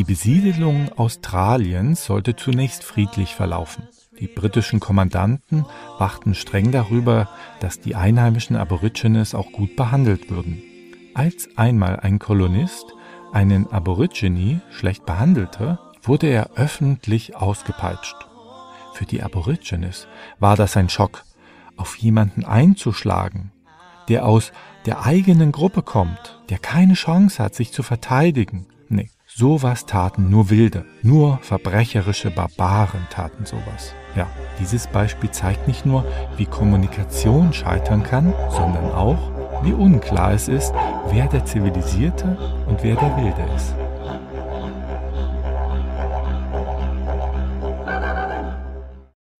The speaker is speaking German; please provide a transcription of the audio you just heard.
Die Besiedelung Australiens sollte zunächst friedlich verlaufen. Die britischen Kommandanten wachten streng darüber, dass die einheimischen Aborigines auch gut behandelt würden. Als einmal ein Kolonist einen Aborigine schlecht behandelte, wurde er öffentlich ausgepeitscht. Für die Aborigines war das ein Schock, auf jemanden einzuschlagen, der aus der eigenen Gruppe kommt, der keine Chance hat, sich zu verteidigen. Nee, sowas taten nur Wilde, nur verbrecherische Barbaren taten sowas. Ja, dieses Beispiel zeigt nicht nur, wie Kommunikation scheitern kann, sondern auch, wie unklar es ist, wer der Zivilisierte und wer der Wilde ist.